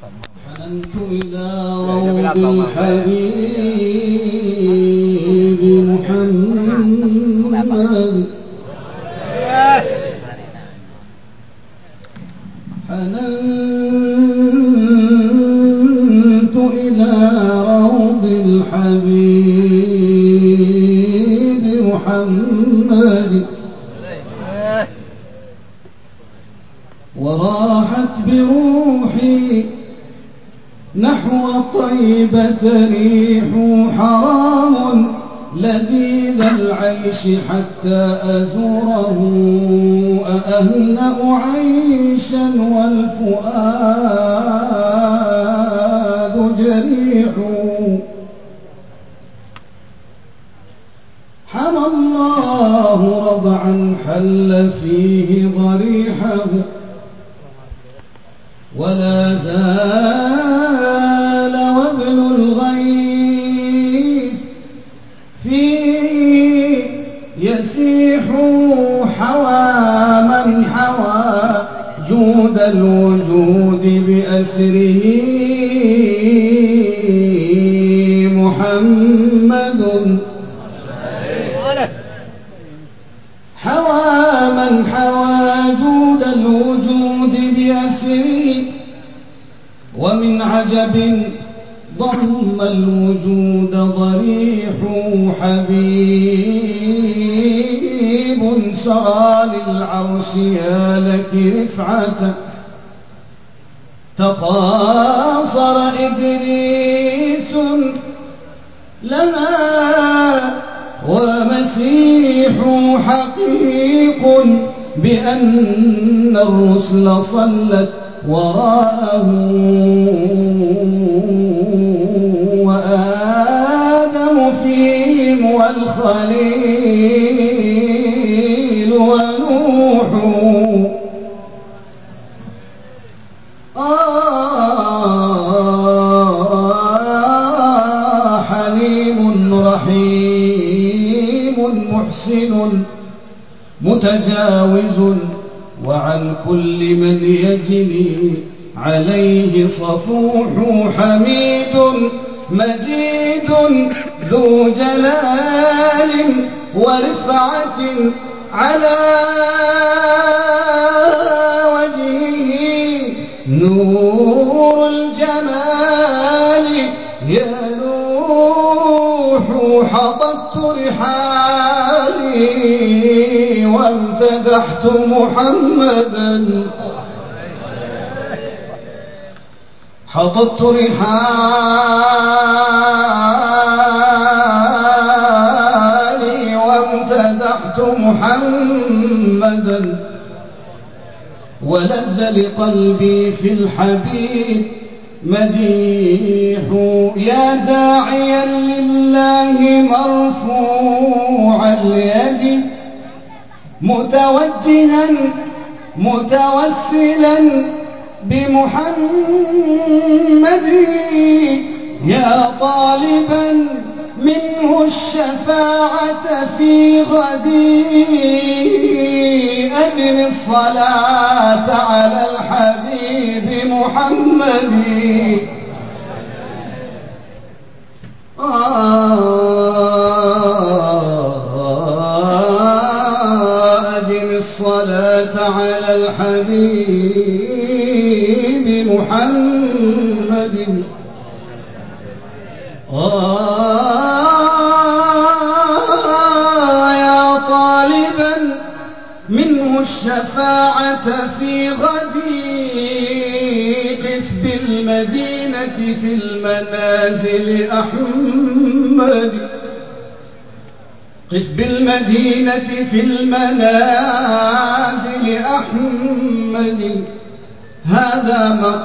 حننت إلى روض الحبيب محمد حننت إلى روض الحبيب محمد وراحت بروحي نحو طيبة ريح حرام لذيذ العيش حتى أزوره أأهنأ عيشا والفؤاد جريح حمى الله ربعا حل فيه ضريحه ولا زال وابل الغيث فيه يسيح حوى من حوى جود الوجود بأسره محمد حوى من حوى جود الوجود بأسره ومن عجب ضم الوجود ضريح حبيب سرى للعرش يا لك رفعة تقاصر إدريس لنا ومسيح حقيق بأن الرسل صلت وراءه وآدم فيهم والخليل ونوح حليم رحيم محسن متجاوز وعن كل من يجني عليه صفوح حميد مجيد ذو جلال ورفعة على وجهه نور الجمال يلوح حطبت رحالي وامتدحت محمدا حطبت رحالي وامتدحت محمدا ولذ لقلبي في الحبيب مديح يا داعيا لله مرفوع اليد متوجها متوسلا بمحمد يا طالبا منه الشفاعة في غدي أدم الصلاة على الحبيب محمد أدم الصلاة على الحبيب محمد يا طالبا منه الشفاعة في غدي قف بالمدينة في المنازل أحمد قف بالمدينة في المنازل أحمد هذا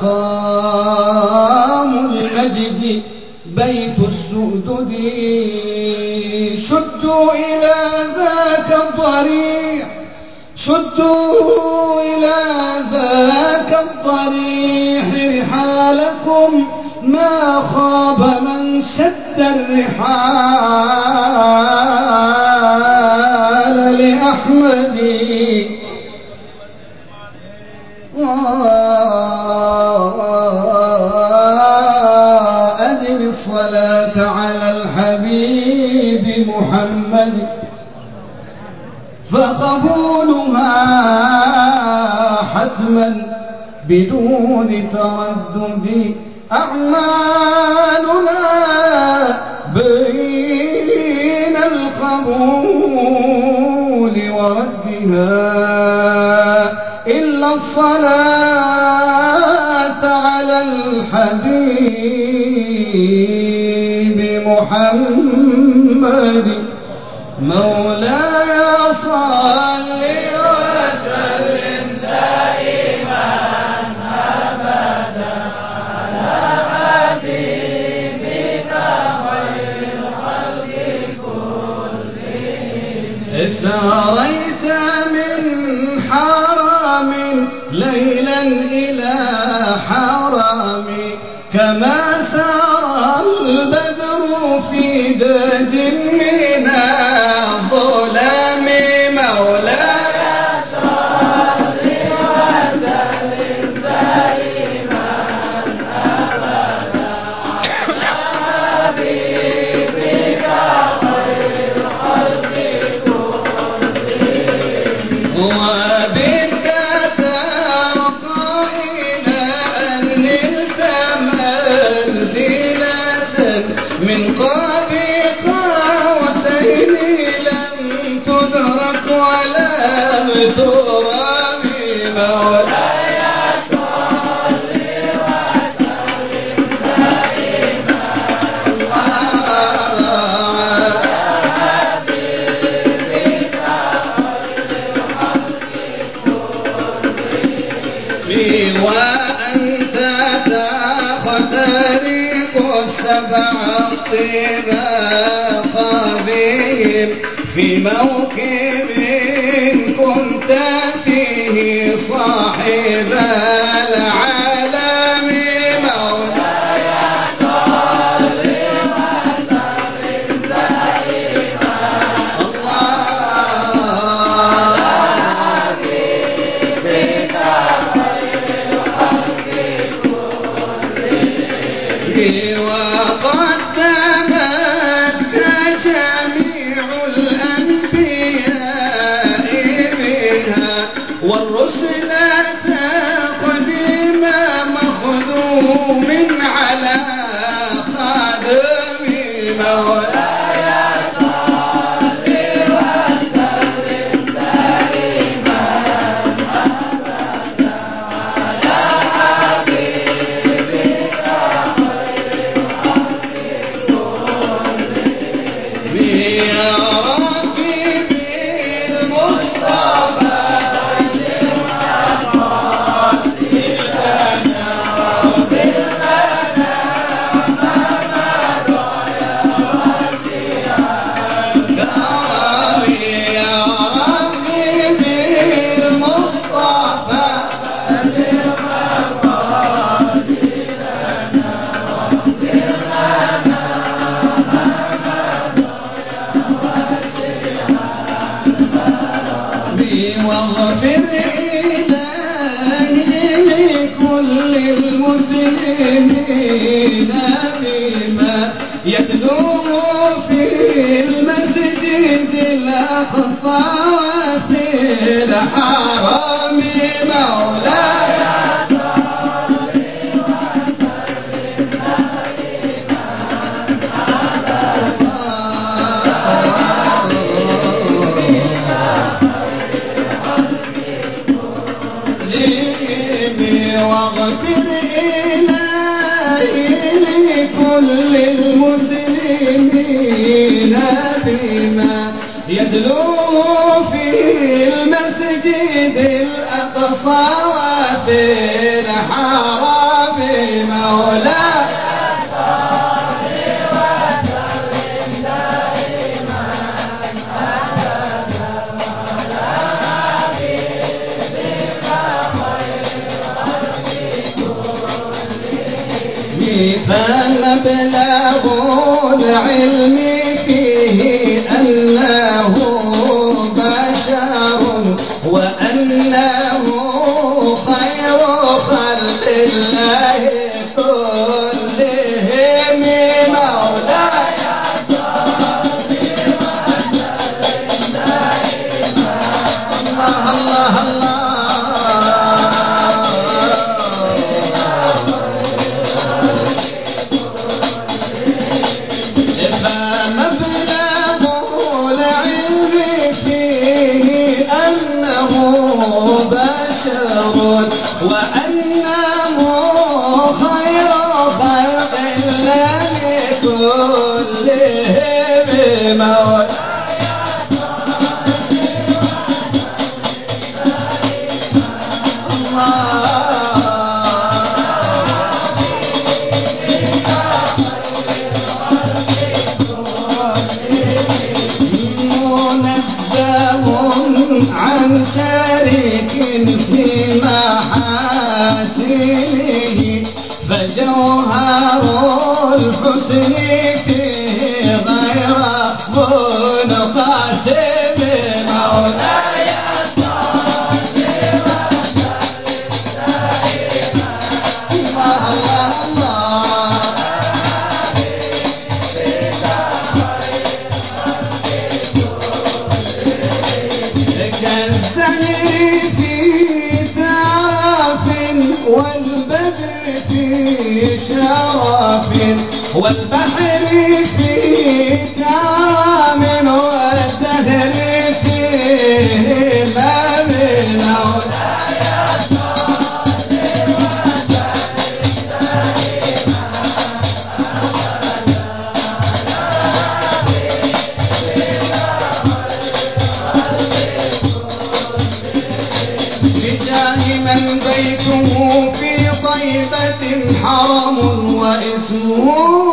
مقام المجد بيت السؤدد شدوا إلى ذاك الضريح شدوا إلى ذاك الضريح رحالكم ما خاب من شد الرحال لأحمد بدون تردد أعمالنا بين القبول وردها إلا الصلاة على الحبيب محمد مولاي صل وسلم دائما أبدا على حبيبك خير الخلق كلهم. ساريت من حرم ليلا إلى حرم كما سار البدر في دج من الظلام مولاي صل وسلم دائما أبدا على حبيبك خير الخلق كلهم. وبك ترقى إلى أن نلت منزلة من قاب قوسين لم تدرك ولم ترم مولاي صل وسلم دائما على حبيبك خير الخلق كلهم. وأنت تخترق السبع الطباق بهم في موكب كنت فيه صاحب العالم مولاي صل وسلم دائما على حبيبك خير الخلق كلهم. وقدمتك جميع الأنبياء منها والرسل تقديم مخدوم على خادم مولاي صل وسلم دائما أبدا على حبيبك يا ربي بالمصطفى مقاصدنا وبالمنام مضايا واسعا كرمي يا ربي بالمصطفى مقاصدنا واغفر إلهي لكل المسلمين بما يتلوه في المسجد الأقصى وفي الحرم مولاي واغفر إلهي لكل المسلمين بما يتلوه في المسجد الأقصى وفي الحرم مولاي فمبلغ العلم فيه أنه بشر وأنه خير خلق الله كلهم مولاي الله الله الله كلهم مولاي عن شريك في محاسنه فجوهر الحسن فيه غير منقسم مولاي والبدر في شرف والبحر في كرم والدهر فيه من بجاه من بيته في طيبة حرم واسمه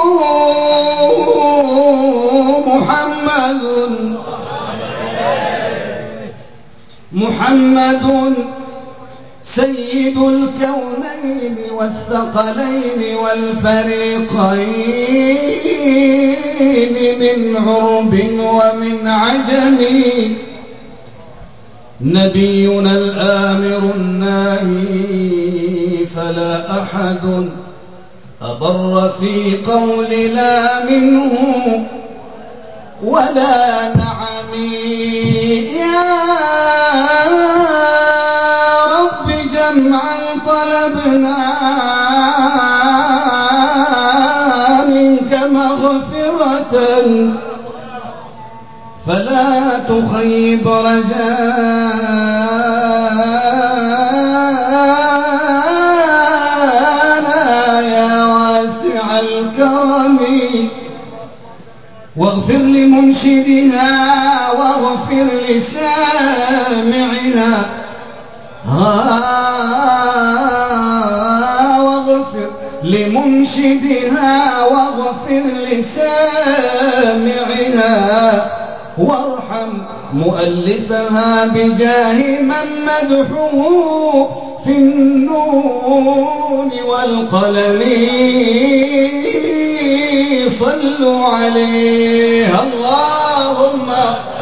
محمد سيد الكونين والثقلين والفريقين من عرب ومن عجم نبينا الآمر الناهي فلا أحد أبر في قول لا منه ولا نعمي يا رب جمعا طلبنا منك مغفرة فلا تخيب رجانا يا واسع الكرم واغفر لمنشدها واغفر لسامعها واغفر لمنشدها واغفر لسامعها وارحم مؤلفها بجاه من مدحه في النون والقلم صلوا عليه اللهم